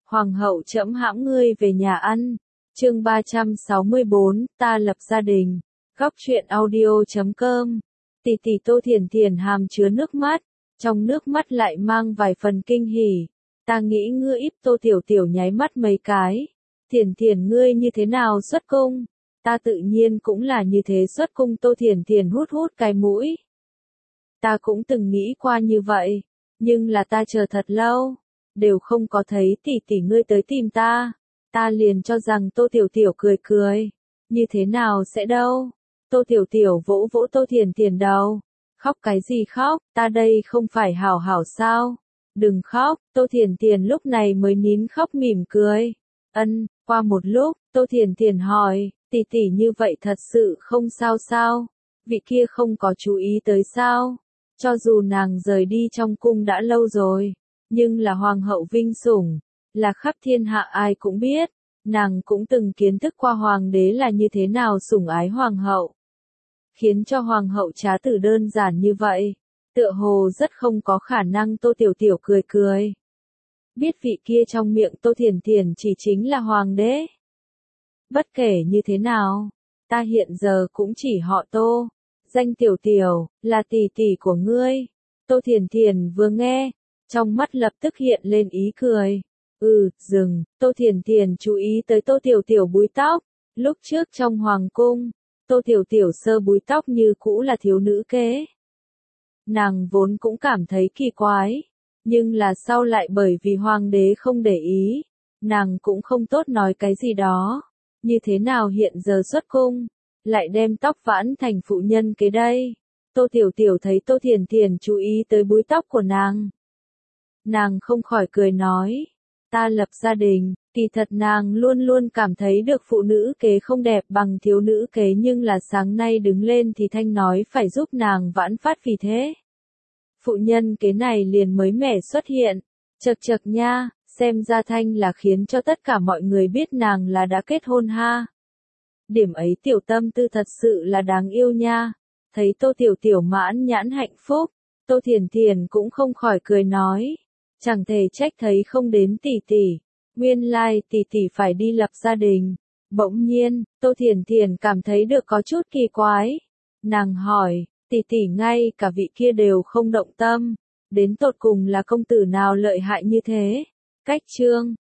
Hoàng hậu trẫm hãm ngươi về nhà ăn. Chương 364, ta lập gia đình. Góc truyện audio.com. Tỷ tỷ Tô Thiển Thiển hàm chứa nước mắt, trong nước mắt lại mang vài phần kinh hỉ. Ta nghĩ ngươi íp Tô Tiểu Tiểu nháy mắt mấy cái. Thiển Thiển ngươi như thế nào xuất cung? Ta tự nhiên cũng là như thế xuất cung. Tô Thiển Thiển hút hút cái mũi. Ta cũng từng nghĩ qua như vậy, nhưng là ta chờ thật lâu, đều không có thấy tỷ tỷ ngươi tới tìm ta. Ta liền cho rằng Tô Tiểu Tiểu cười cười. Như thế nào sẽ đâu? Tô Tiểu Tiểu vỗ vỗ Tô Thiển Thiển đầu. Khóc cái gì khóc, ta đây không phải hảo hảo sao? Đừng khóc, Tô Thiển Thiển lúc này mới nín khóc mỉm cười. Qua một lúc, Tô Thiển Thiển hỏi, tỷ tỷ như vậy thật sự không sao sao? Vị kia không có chú ý tới sao? Cho dù nàng rời đi trong cung đã lâu rồi, nhưng là hoàng hậu vinh sủng, là khắp thiên hạ ai cũng biết, nàng cũng từng kiến thức qua hoàng đế là như thế nào sủng ái hoàng hậu. Khiến cho hoàng hậu trá tử đơn giản như vậy, tựa hồ rất không có khả năng. Tô Tiểu Tiểu cười cười. Biết vị kia trong miệng Tô Thiển Thiển chỉ chính là hoàng đế. Bất kể như thế nào, ta hiện giờ cũng chỉ họ Tô. Danh Tiểu Tiểu, là tỷ tỷ của ngươi. Tô Thiển Thiển vừa nghe, trong mắt lập tức hiện lên ý cười. Dừng, Tô Thiển Thiển chú ý tới Tô Tiểu Tiểu búi tóc. Lúc trước trong hoàng cung, Tô Tiểu Tiểu sơ búi tóc như cũ là thiếu nữ kế. Nàng vốn cũng cảm thấy kỳ quái, nhưng là sau lại bởi vì hoàng đế không để ý, nàng cũng không tốt nói cái gì đó. Như thế nào hiện giờ xuất cung, lại đem tóc vãn thành phụ nhân kế đây? Tô Tiểu Tiểu thấy Tô Thiển Thiển chú ý tới búi tóc của nàng. Nàng không khỏi cười nói, ta lập gia đình. Kỳ thật nàng luôn luôn cảm thấy được phụ nữ kế không đẹp bằng thiếu nữ kế, nhưng là sáng nay đứng lên thì Thanh nói phải giúp nàng vãn phát, vì thế phụ nhân kế này liền mới mẻ xuất hiện. Chậc chậc nha, xem ra Thanh là khiến cho tất cả mọi người biết nàng là đã kết hôn ha. Điểm ấy tiểu tâm tư thật sự là đáng yêu nha. Thấy Tô Tiểu Tiểu mãn nhãn hạnh phúc, Tô Thiển Thiển cũng không khỏi cười nói, chẳng thể trách thấy không đến tỷ tỷ. Nguyên lai tỷ tỷ phải đi lập gia đình. Bỗng nhiên, Tô Thiển Thiển cảm thấy được có chút kỳ quái. Nàng hỏi, tỷ tỷ ngay cả vị kia đều không động tâm, đến tột cùng là công tử nào lợi hại như thế? Cách chương